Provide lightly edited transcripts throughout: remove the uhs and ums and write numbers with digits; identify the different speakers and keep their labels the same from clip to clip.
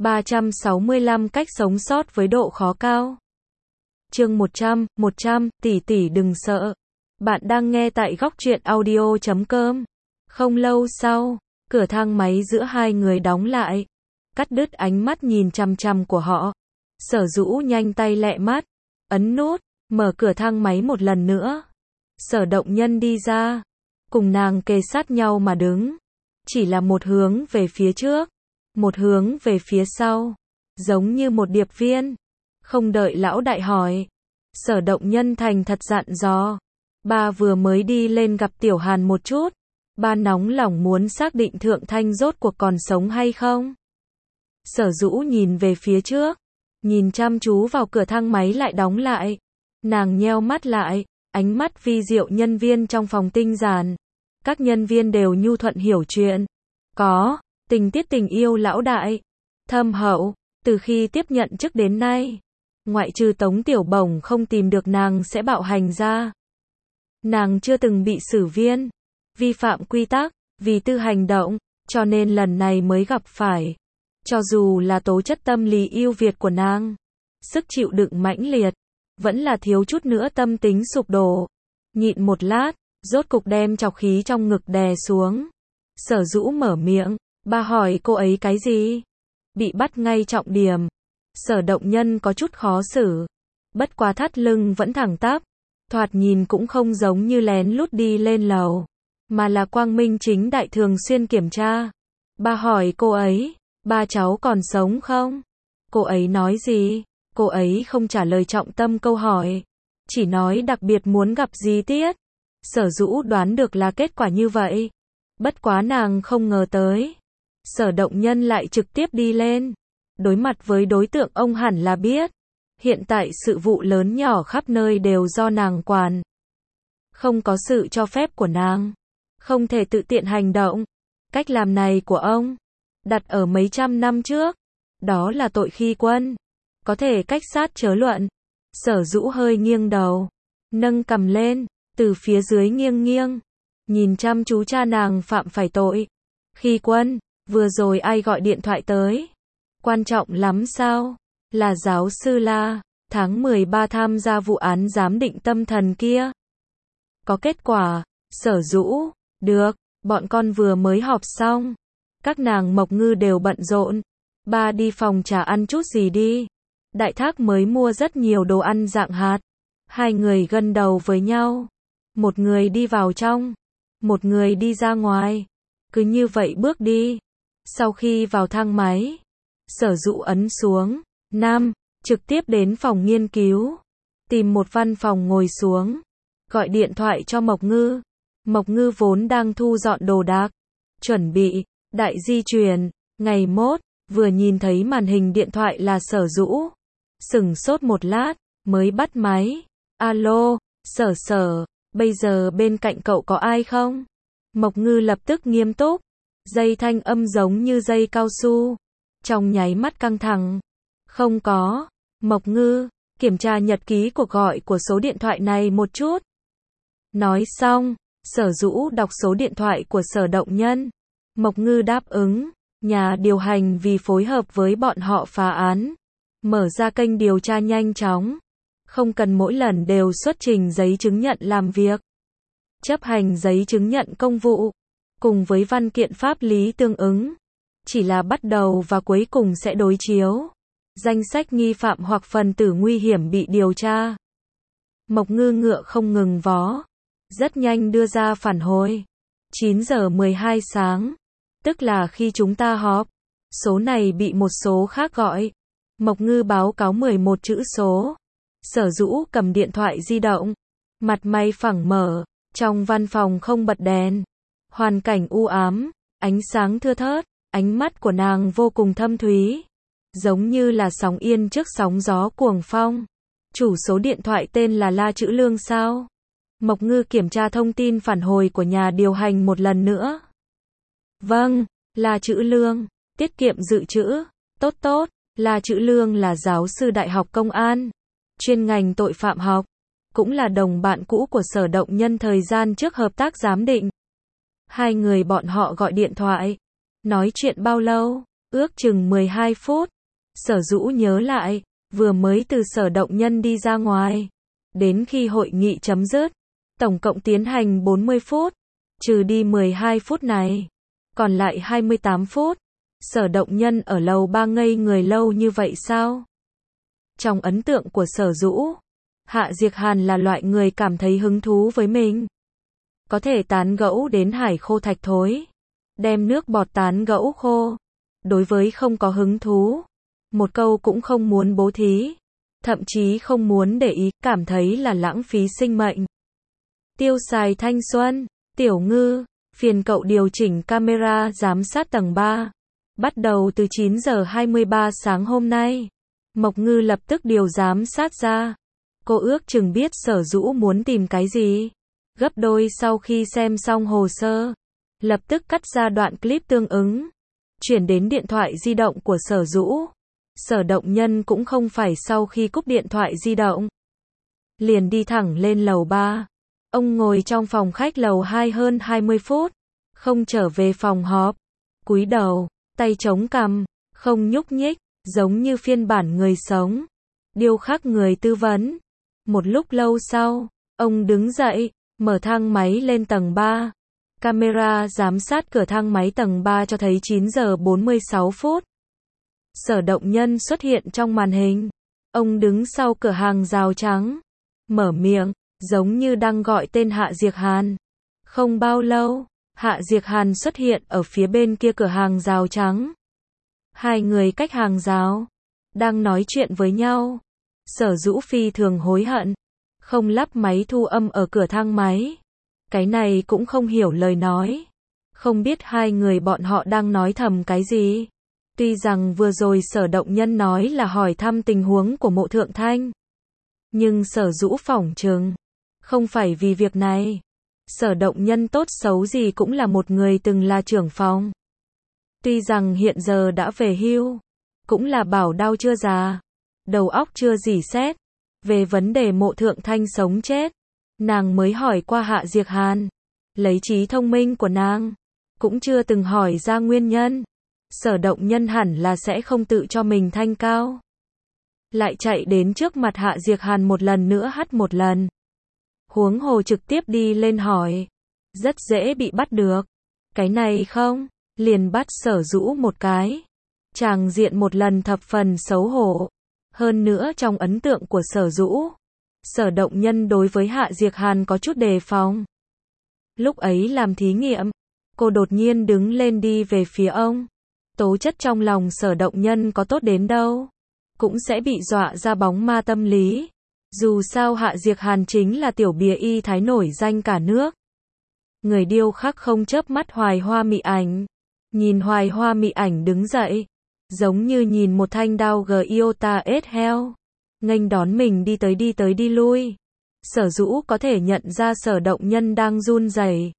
Speaker 1: 365 cách sống sót với độ khó cao. Chương 100, tỷ tỷ đừng sợ. Bạn đang nghe tại góc truyện audio.com. Không lâu sau, cửa thang máy giữa hai người đóng lại. Cắt đứt ánh mắt nhìn chằm chằm của họ. Sở Dũ nhanh tay lẹ mắt, ấn nút, mở cửa thang máy một lần nữa. Sở Động Nhân đi ra, cùng nàng kề sát nhau mà đứng. Chỉ là một hướng về phía trước, một hướng về phía sau, giống như một điệp viên. Không đợi lão đại hỏi, Sở Động Nhân thành thật dặn dò. Ba vừa mới đi lên gặp Tiểu Hàn một chút. Ba nóng lòng muốn xác định Thượng Thanh rốt cuộc còn sống hay không. Sở Dũ nhìn về phía trước, nhìn chăm chú vào cửa thang máy lại đóng lại. Nàng nheo mắt lại, ánh mắt vi diệu nhân viên trong phòng tinh giản. Các nhân viên đều nhu thuận hiểu chuyện. Có tình tiết tình yêu lão đại thâm hậu, từ khi tiếp nhận chức đến nay, ngoại trừ Tống Tiểu Bổng không tìm được nàng sẽ bạo hành ra. Nàng chưa từng bị xử viên, vi phạm quy tắc, vì tư hành động, cho nên lần này mới gặp phải. Cho dù là tố chất tâm lý ưu việt của nàng, sức chịu đựng mãnh liệt, vẫn là thiếu chút nữa tâm tính sụp đổ. Nhịn một lát, rốt cục đem trọc khí trong ngực đè xuống. Sở Dũ mở miệng, ba hỏi cô ấy cái gì? Bị bắt ngay trọng điểm. Sở Động Nhân có chút khó xử. Bất quá thắt lưng vẫn thẳng tắp. Thoạt nhìn cũng không giống như lén lút đi lên lầu, mà là quang minh chính đại thường xuyên kiểm tra. Ba hỏi cô ấy, ba cháu còn sống không? Cô ấy nói gì? Cô ấy không trả lời trọng tâm câu hỏi, chỉ nói đặc biệt muốn gặp Di Tiết. Sở Dũ đoán được là kết quả như vậy. Bất quá nàng không ngờ tới, Sở Động Nhân lại trực tiếp đi lên. Đối mặt với đối tượng ông hẳn là biết. Hiện tại sự vụ lớn nhỏ khắp nơi đều do nàng quản. Không có sự cho phép của nàng, không thể tự tiện hành động. Cách làm này của ông, đặt ở mấy trăm năm trước, đó là tội khi quân. Có thể cách sát chớ luận. Sở Dũ hơi nghiêng đầu, nâng cằm lên, từ phía dưới nghiêng nghiêng, nhìn chăm chú cha nàng phạm phải tội. Khi quân, vừa rồi ai gọi điện thoại tới? Quan trọng lắm sao? Là giáo sư La, tháng 13 tham gia vụ án giám định tâm thần kia. Có kết quả. Sở Dũ, được, bọn con vừa mới họp xong. Các nàng Mộc Ngư đều bận rộn. Ba đi phòng trà ăn chút gì đi. Đại Thác mới mua rất nhiều đồ ăn dạng hạt. Hai người gân đầu với nhau. Một người đi vào trong, một người đi ra ngoài. Cứ như vậy bước đi. Sau khi vào thang máy, Sở Dũ ấn xuống Nam, trực tiếp đến phòng nghiên cứu. Tìm một văn phòng ngồi xuống. Gọi điện thoại cho Mộc Ngư. Mộc Ngư vốn đang thu dọn đồ đạc, chuẩn bị đại di chuyển. Ngày mốt, vừa nhìn thấy màn hình điện thoại là Sở Dũ. Sửng sốt một lát, mới bắt máy. Alo, Sở, bây giờ bên cạnh cậu có ai không? Mộc Ngư lập tức nghiêm túc. Dây thanh âm giống như dây cao su. Trong nháy mắt căng thẳng. Không có. Mộc Ngư, kiểm tra nhật ký cuộc gọi của số điện thoại này một chút. Nói xong, Sở Dũ đọc số điện thoại của Sở Động Nhân. Mộc Ngư đáp ứng. Nhà điều hành vì phối hợp với bọn họ phá án, mở ra kênh điều tra nhanh chóng. Không cần mỗi lần đều xuất trình giấy chứng nhận làm việc, chấp hành giấy chứng nhận công vụ, cùng với văn kiện pháp lý tương ứng. Chỉ là bắt đầu và cuối cùng sẽ đối chiếu danh sách nghi phạm hoặc phần tử nguy hiểm bị điều tra. Mộc Ngư ngựa không ngừng vó, rất nhanh đưa ra phản hồi. 9 giờ 12 sáng, tức là khi chúng ta họp, số này bị một số khác gọi. Mộc Ngư báo cáo 11 chữ số. Sở Dũ cầm điện thoại di động, mặt mày phẳng mở. Trong văn phòng không bật đèn, hoàn cảnh u ám, ánh sáng thưa thớt. Ánh mắt của nàng vô cùng thâm thúy, giống như là sóng yên trước sóng gió cuồng phong. Chủ số điện thoại tên là La Chữ Lương sao? Mộc Ngư kiểm tra thông tin phản hồi của nhà điều hành một lần nữa. Vâng, La Chữ Lương, tiết kiệm dự trữ. Tốt. La Chữ Lương là giáo sư Đại học Công an, chuyên ngành tội phạm học, cũng là đồng bạn cũ của Sở Động Nhân thời gian trước hợp tác giám định. Hai người bọn họ gọi điện thoại. Nói chuyện bao lâu? ước chừng 12 phút. Sở Dũ nhớ lại, vừa mới từ Sở Động Nhân đi ra ngoài, đến khi hội nghị chấm dứt, tổng cộng tiến hành 40 phút, trừ đi 12 phút này, còn lại 28 phút. Sở Động Nhân ở lầu 3 ngây người lâu như vậy sao? Trong ấn tượng của Sở Dũ, Hạ Diệc Hàn là loại người cảm thấy hứng thú với mình. Có thể tán gẫu đến hải khô thạch thối, đem nước bọt tán gẫu khô. Đối với không có hứng thú, một câu cũng không muốn bố thí, thậm chí không muốn để ý, cảm thấy là lãng phí sinh mệnh. Tiêu xài thanh xuân, Tiểu Ngư, phiền cậu điều chỉnh camera giám sát tầng 3. Bắt đầu từ 9 giờ 23 sáng hôm nay, Mộc Ngư lập tức điều giám sát ra. Cô ước chừng biết Sở Dũ muốn tìm cái gì. Gấp đôi sau khi xem xong hồ sơ, lập tức cắt ra đoạn clip tương ứng, chuyển đến điện thoại di động của Sở Dũ. Sở Động Nhân cũng không phải sau khi cúp điện thoại di động, liền đi thẳng lên lầu 3. Ông ngồi trong phòng khách lầu 2 hơn 20 phút, không trở về phòng họp, cúi đầu, tay chống cằm, không nhúc nhích, giống như phiên bản người sống, điêu khắc người tư vấn. Một lúc lâu sau, ông đứng dậy, mở thang máy lên tầng 3. Camera giám sát cửa thang máy tầng 3 cho thấy 9 giờ 46 phút. Sở Động Nhân xuất hiện trong màn hình. Ông đứng sau cửa hàng rào trắng, mở miệng, giống như đang gọi tên Hạ Diệc Hàn. Không bao lâu, Hạ Diệc Hàn xuất hiện ở phía bên kia cửa hàng rào trắng. Hai người cách hàng rào, đang nói chuyện với nhau. Sở Dũ phi thường hối hận, không lắp máy thu âm ở cửa thang máy. Cái này cũng không hiểu lời nói. Không biết hai người bọn họ đang nói thầm cái gì. Tuy rằng vừa rồi Sở Động Nhân nói là hỏi thăm tình huống của Mộ Thượng Thanh, nhưng Sở Dũ phỏng chừng không phải vì việc này. Sở Động Nhân tốt xấu gì cũng là một người từng là trưởng phòng. Tuy rằng hiện giờ đã về hưu, cũng là bảo đao chưa già, đầu óc chưa rỉ sét. Về vấn đề Mộ Thượng Thanh sống chết, nàng mới hỏi qua Hạ Diệc Hàn. Lấy trí thông minh của nàng, cũng chưa từng hỏi ra nguyên nhân. Sở Động Nhân hẳn là sẽ không tự cho mình thanh cao, lại chạy đến trước mặt Hạ Diệc Hàn một lần nữa hắt một lần. Huống hồ trực tiếp đi lên hỏi, rất dễ bị bắt được. Cái này không, liền bắt Sở Dũ một cái. Tràng diện một lần thập phần xấu hổ. Hơn nữa trong ấn tượng của Sở Dũ, Sở Động Nhân đối với Hạ Diệc Hàn có chút đề phòng. Lúc ấy làm thí nghiệm, cô đột nhiên đứng lên đi về phía ông. Tố chất trong lòng Sở Động Nhân có tốt đến đâu, cũng sẽ bị dọa ra bóng ma tâm lý. Dù sao Hạ Diệc Hàn chính là tiểu bìa y thái nổi danh cả nước. Người điêu khắc không chớp mắt Hoài Hoa Mị Ảnh. Nhìn Hoài Hoa Mị Ảnh đứng dậy, giống như nhìn một thanh đao Giota S heo, nghênh đón mình đi tới đi lui. Sở Dũ có thể nhận ra Sở Động Nhân đang run rẩy.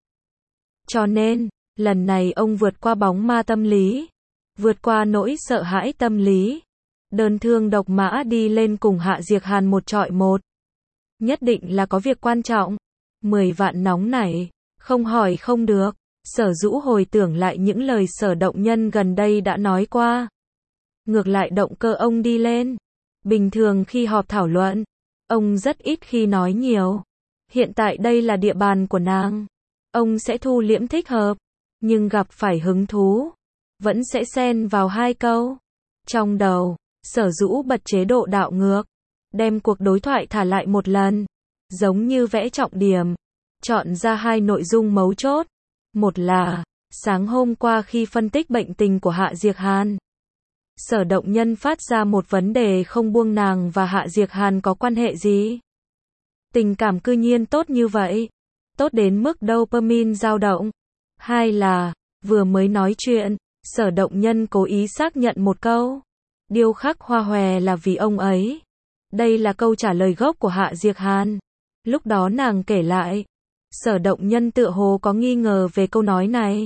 Speaker 1: Cho nên, lần này ông vượt qua bóng ma tâm lý, vượt qua nỗi sợ hãi tâm lý, đơn thương độc mã đi lên cùng Hạ Diệc Hàn một trọi một. Nhất định là có việc quan trọng. 10 vạn nóng nảy, không hỏi không được. Sở Dũ hồi tưởng lại những lời Sở Động Nhân gần đây đã nói qua. Ngược lại động cơ ông đi lên. Bình thường khi họp thảo luận, ông rất ít khi nói nhiều. Hiện tại đây là địa bàn của nàng, ông sẽ thu liễm thích hợp, nhưng gặp phải hứng thú, vẫn sẽ xen vào hai câu. Trong đầu, Sở Dũ bật chế độ đảo ngược, đem cuộc đối thoại thả lại một lần, giống như vẽ trọng điểm, chọn ra hai nội dung mấu chốt. Một là, sáng hôm qua khi phân tích bệnh tình của Hạ Diệc Hàn, Sở Động Nhân phát ra một vấn đề không buông nàng và Hạ Diệc Hàn có quan hệ gì. Tình cảm cư nhiên tốt như vậy, tốt đến mức dopamine dao động. Hai là, vừa mới nói chuyện, Sở Động Nhân cố ý xác nhận một câu, điêu khắc hoa hòe là vì ông ấy. Đây là câu trả lời gốc của Hạ Diệc Hàn. Lúc đó nàng kể lại, Sở Động Nhân tựa hồ có nghi ngờ về câu nói này.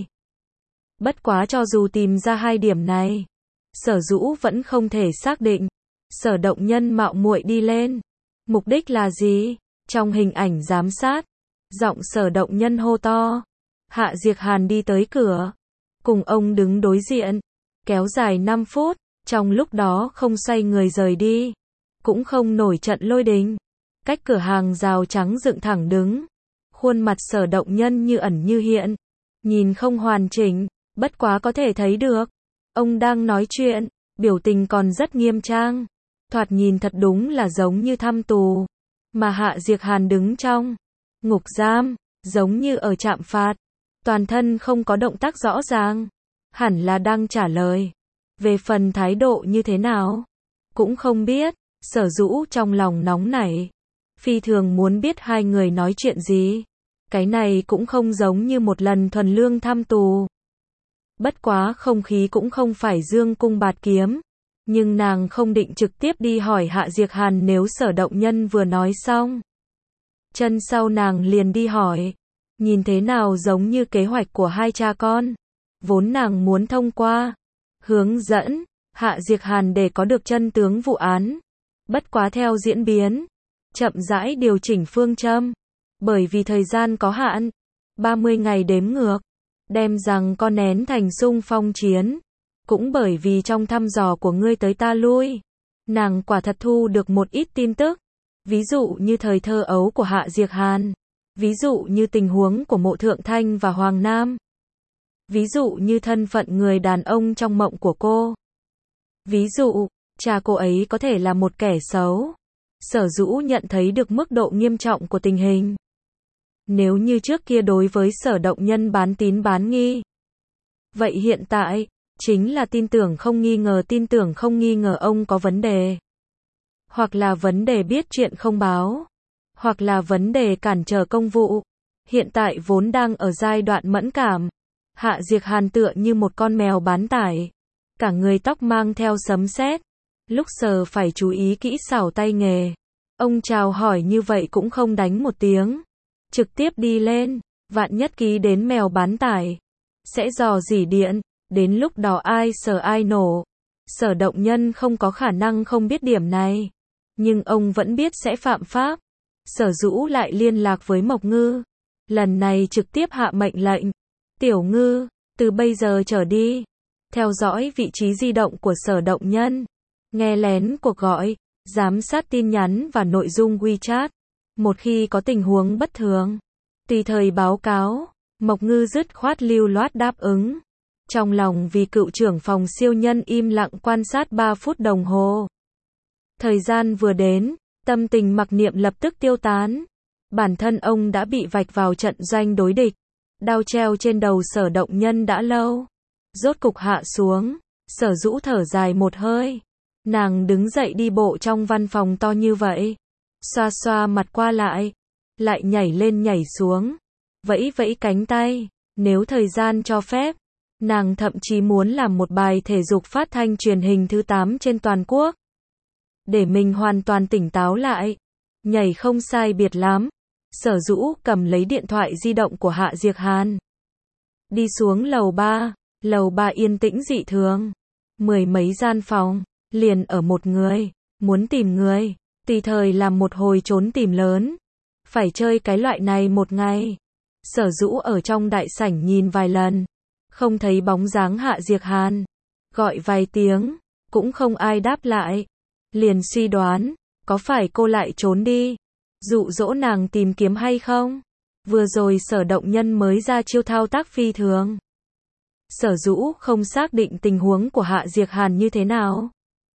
Speaker 1: Bất quá cho dù tìm ra hai điểm này, Sở Dũ vẫn không thể xác định. Sở Động Nhân mạo muội đi lên, mục đích là gì? Trong hình ảnh giám sát, giọng Sở Động Nhân hô to. Hạ Diệc Hàn đi tới cửa, cùng ông đứng đối diện, kéo dài 5 phút, trong lúc đó không xoay người rời đi, cũng không nổi trận lôi đình. Cách cửa hàng rào trắng dựng thẳng đứng, khuôn mặt Sở Động Nhân như ẩn như hiện, nhìn không hoàn chỉnh, bất quá có thể thấy được. Ông đang nói chuyện, biểu tình còn rất nghiêm trang, thoạt nhìn thật đúng là giống như thăm tù. Mà Hạ Diệc Hàn đứng trong ngục giam, giống như ở trạm phạt, toàn thân không có động tác rõ ràng, hẳn là đang trả lời. Về phần thái độ như thế nào, cũng không biết. Sở Dũ trong lòng nóng nảy, phi thường muốn biết hai người nói chuyện gì. Cái này cũng không giống như một lần thuần lương thăm tù. Bất quá không khí cũng không phải dương cung bạt kiếm, nhưng nàng không định trực tiếp đi hỏi Hạ Diệc Hàn nếu Sở Động Nhân vừa nói xong. Chân sau nàng liền đi hỏi, nhìn thế nào giống như kế hoạch của hai cha con. Vốn nàng muốn thông qua hướng dẫn Hạ Diệc Hàn để có được chân tướng vụ án. Bất quá theo diễn biến, chậm rãi điều chỉnh phương châm. Bởi vì thời gian có hạn, 30 ngày đếm ngược, đem rằng con nén thành xung phong chiến. Cũng bởi vì trong thăm dò của ngươi tới ta lui, nàng quả thật thu được một ít tin tức. Ví dụ như thời thơ ấu của Hạ Diệc Hàn, ví dụ như tình huống của Mộ Thượng Thanh và Hoàng Nam, ví dụ như thân phận người đàn ông trong mộng của cô, ví dụ cha cô ấy có thể là một kẻ xấu. Sở Dũ nhận thấy được mức độ nghiêm trọng của tình hình. Nếu như trước kia đối với Sở Động Nhân bán tín bán nghi, vậy hiện tại chính là tin tưởng không nghi ngờ ông có vấn đề. Hoặc là vấn đề biết chuyện không báo, hoặc là vấn đề cản trở công vụ. Hiện tại vốn đang ở giai đoạn mẫn cảm, Hạ Diệc Hàn tựa như một con mèo bán tải, cả người tóc mang theo sấm sét, lúc sờ phải chú ý kỹ xảo tay nghề. Ông chào hỏi như vậy cũng không đánh một tiếng, trực tiếp đi lên, vạn nhất ký đến mèo bán tải, sẽ dò dỉ điện, đến lúc đó ai sờ ai nổ. Sở Động Nhân không có khả năng không biết điểm này, nhưng ông vẫn biết sẽ phạm pháp. Sở Dũ lại liên lạc với Mộc Ngư, lần này trực tiếp hạ mệnh lệnh, Tiểu Ngư, từ bây giờ trở đi, theo dõi vị trí di động của Sở Động Nhân, nghe lén cuộc gọi, giám sát tin nhắn và nội dung WeChat. Một khi có tình huống bất thường, tùy thời báo cáo. Mộc Ngư dứt khoát lưu loát đáp ứng. Trong lòng vì cựu trưởng phòng siêu nhân im lặng quan sát 3 phút đồng hồ. Thời gian vừa đến, tâm tình mặc niệm lập tức tiêu tán. Bản thân ông đã bị vạch vào trận doanh đối địch. Đao treo trên đầu Sở Động Nhân đã lâu, rốt cục hạ xuống. Sở Dũ thở dài một hơi. Nàng đứng dậy đi bộ trong văn phòng to như vậy, xoa xoa mặt qua lại nhảy lên nhảy xuống, vẫy vẫy cánh tay. Nếu thời gian cho phép, nàng thậm chí muốn làm một bài thể dục phát thanh truyền hình thứ 8 trên toàn quốc, để mình hoàn toàn tỉnh táo lại. Nhảy không sai biệt lắm. Sở Dũ cầm lấy điện thoại di động của Hạ Diệc Hàn, đi xuống lầu 3. Lầu 3 yên tĩnh dị thường, 10 mấy gian phòng, liền ở một người. Muốn tìm người, tùy thời làm một hồi trốn tìm lớn. Phải chơi cái loại này một ngày. Sở Dũ ở trong đại sảnh nhìn vài lần, không thấy bóng dáng Hạ Diệc Hàn. Gọi vài tiếng, cũng không ai đáp lại. Liền suy đoán, có phải cô lại trốn đi, dụ dỗ nàng tìm kiếm hay không? Vừa rồi Sở Động Nhân mới ra chiêu thao tác phi thường. Sở Dũ không xác định tình huống của Hạ Diệc Hàn như thế nào.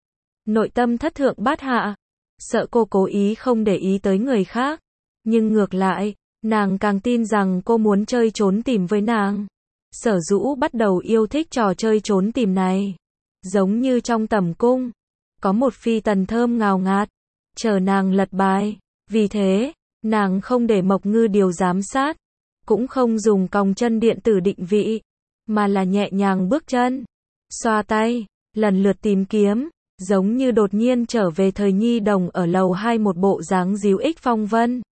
Speaker 1: Nội tâm thất thượng bát hạ, sợ cô cố ý không để ý tới người khác. Nhưng ngược lại, nàng càng tin rằng cô muốn chơi trốn tìm với nàng. Sở Dũ bắt đầu yêu thích trò chơi trốn tìm này. Giống như trong tầm cung, có một phi tần thơm ngào ngạt, chờ nàng lật bài. Vì thế, nàng không để Mộc Ngư điều giám sát, cũng không dùng còng chân điện tử định vị, mà là nhẹ nhàng bước chân, xoa tay, lần lượt tìm kiếm, giống như đột nhiên trở về thời nhi đồng ở lầu 2 một bộ dáng díu ích phong vân.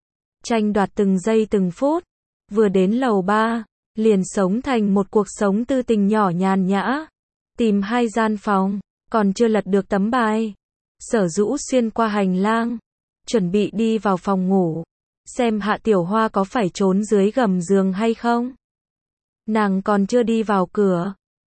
Speaker 1: Tranh đoạt từng giây từng phút, vừa đến lầu 3, liền sống thành một cuộc sống tư tình nhỏ nhàn nhã. Tìm 2 gian phòng, còn chưa lật được tấm bài. Sở Dũ xuyên qua hành lang, chuẩn bị đi vào phòng ngủ, xem Hạ Tiểu Hoa có phải trốn dưới gầm giường hay không. Nàng còn chưa đi vào cửa,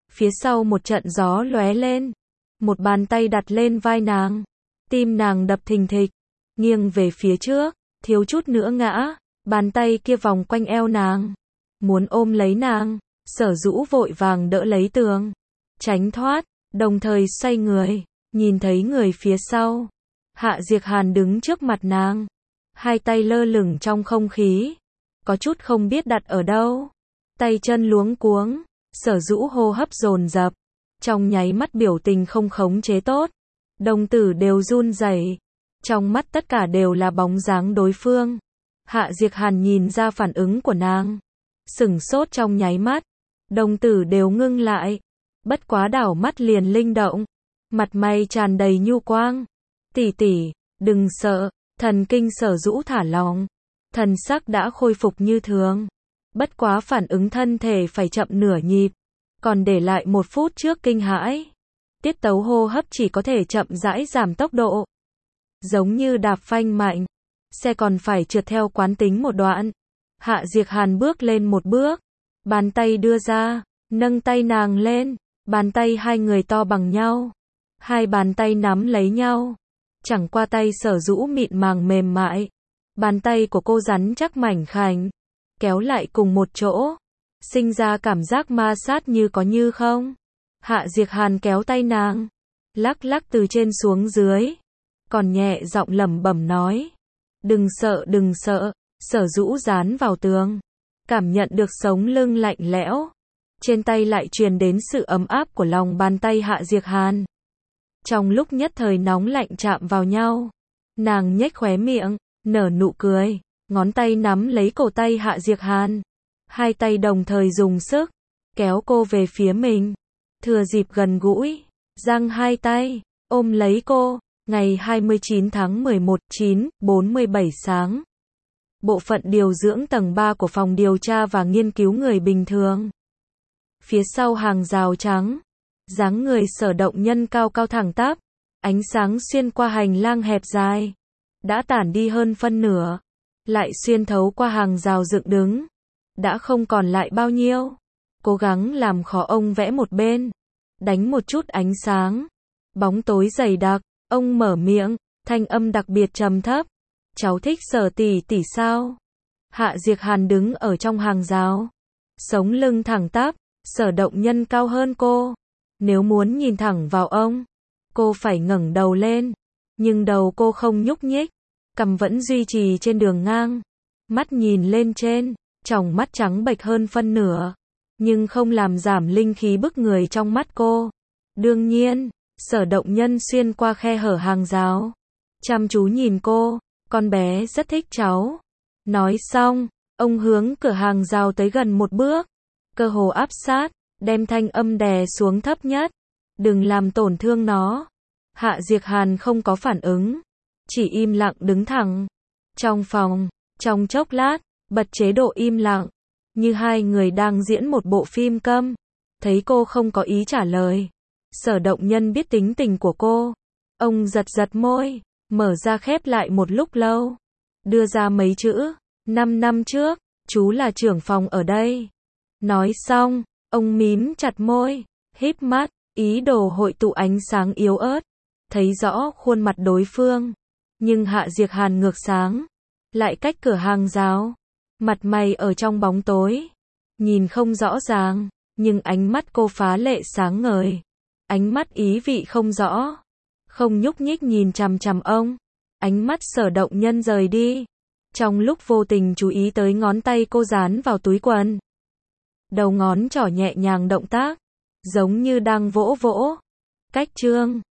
Speaker 1: Phía sau một trận gió lóe lên, một bàn tay đặt lên vai nàng, tim nàng đập thình thịch, nghiêng về phía trước, thiếu chút nữa ngã, bàn tay kia vòng quanh eo nàng, muốn ôm lấy nàng, Sở Dũ vội vàng đỡ lấy tường, tránh thoát, đồng thời xoay người, nhìn thấy người phía sau, Hạ Diệc Hàn đứng trước mặt nàng, hai tay lơ lửng trong không khí, có chút không biết đặt ở đâu, tay chân luống cuống, Sở Dũ hô hấp dồn dập, trong nháy mắt biểu tình không khống chế tốt, đồng tử đều run rẩy, trong mắt tất cả đều là bóng dáng đối phương. Hạ Diệc Hàn nhìn ra phản ứng của nàng, sửng sốt trong nháy mắt, đồng tử đều ngưng lại, bất quá đảo mắt liền linh động, mặt mày tràn đầy nhu quang. Tỷ tỷ, đừng sợ, thần kinh Sở Dũ thả lỏng, thần sắc đã khôi phục như thường, bất quá phản ứng thân thể phải chậm nửa nhịp, còn để lại 1 phút trước kinh hãi. Tiết tấu hô hấp chỉ có thể chậm rãi giảm tốc độ, giống như đạp phanh mạnh, xe còn phải trượt theo quán tính một đoạn. Hạ Diệc Hàn bước lên một bước, bàn tay đưa ra, nâng tay nàng lên, bàn tay hai người to bằng nhau, hai bàn tay nắm lấy nhau, chẳng qua tay Sở Dũ mịn màng mềm mại, bàn tay của cô rắn chắc mảnh khảnh, kéo lại cùng một chỗ, sinh ra cảm giác ma sát như có như không. Hạ Diệc Hàn kéo tay nàng, lắc lắc từ trên xuống dưới, còn nhẹ giọng lẩm bẩm nói, đừng sợ đừng sợ. Sở Dũ dán vào tường, cảm nhận được sống lưng lạnh lẽo, trên tay lại truyền đến sự ấm áp của lòng bàn tay Hạ Diệc Hàn. Trong lúc nhất thời nóng lạnh chạm vào nhau, nàng nhếch khóe miệng, nở nụ cười, ngón tay nắm lấy cổ tay Hạ Diệc Hàn, hai tay đồng thời dùng sức, kéo cô về phía mình, thừa dịp gần gũi, giang hai tay, ôm lấy cô. Ngày 29 tháng 11, 9:47 sáng. Bộ phận điều dưỡng tầng 3 của phòng điều tra và nghiên cứu người bình thường. Phía sau hàng rào trắng, dáng người Sở Động Nhân cao cao thẳng tắp, ánh sáng xuyên qua hành lang hẹp dài, đã tản đi hơn phân nửa, lại xuyên thấu qua hàng rào dựng đứng, đã không còn lại bao nhiêu. Cố gắng làm khó ông vẽ một bên, đánh một chút ánh sáng, bóng tối dày đặc, ông mở miệng, thanh âm đặc biệt trầm thấp. Cháu thích Sở tỷ tỷ sao? Hạ Diệc Hàn đứng ở trong hàng rào, sống lưng thẳng tắp, Sở Động Nhân cao hơn cô, nếu muốn nhìn thẳng vào ông, cô phải ngẩng đầu lên, nhưng đầu cô không nhúc nhích, cằm vẫn duy trì trên đường ngang, mắt nhìn lên trên, tròng mắt trắng bệch hơn phân nửa, nhưng không làm giảm linh khí bức người trong mắt cô. Đương nhiên, Sở Động Nhân xuyên qua khe hở hàng rào, chăm chú nhìn cô. Con bé rất thích cháu. Nói xong, ông hướng cửa hàng rào tới gần một bước, cơ hồ áp sát, đem thanh âm đè xuống thấp nhất. Đừng làm tổn thương nó. Hạ Diệc Hàn không có phản ứng, chỉ im lặng đứng thẳng. Trong phòng, trong chốc lát, bật chế độ im lặng, như hai người đang diễn một bộ phim câm. Thấy cô không có ý trả lời, Sở Động Nhân biết tính tình của cô. Ông giật giật môi, mở ra khép lại một lúc lâu, đưa ra mấy chữ, 5 năm trước, chú là trưởng phòng ở đây. Nói xong, ông mím chặt môi, híp mắt, ý đồ hội tụ ánh sáng yếu ớt, thấy rõ khuôn mặt đối phương. Nhưng Hạ Diệc Hàn ngược sáng, lại cách cửa hàng rào, mặt mày ở trong bóng tối, nhìn không rõ ràng, nhưng ánh mắt cô phá lệ sáng ngời, ánh mắt ý vị không rõ. Không nhúc nhích nhìn chằm chằm ông, ánh mắt Sở Động Nhân rời đi, trong lúc vô tình chú ý tới ngón tay cô dán vào túi quần. Đầu ngón trỏ nhẹ nhàng động tác, giống như đang vỗ vỗ. Cách chương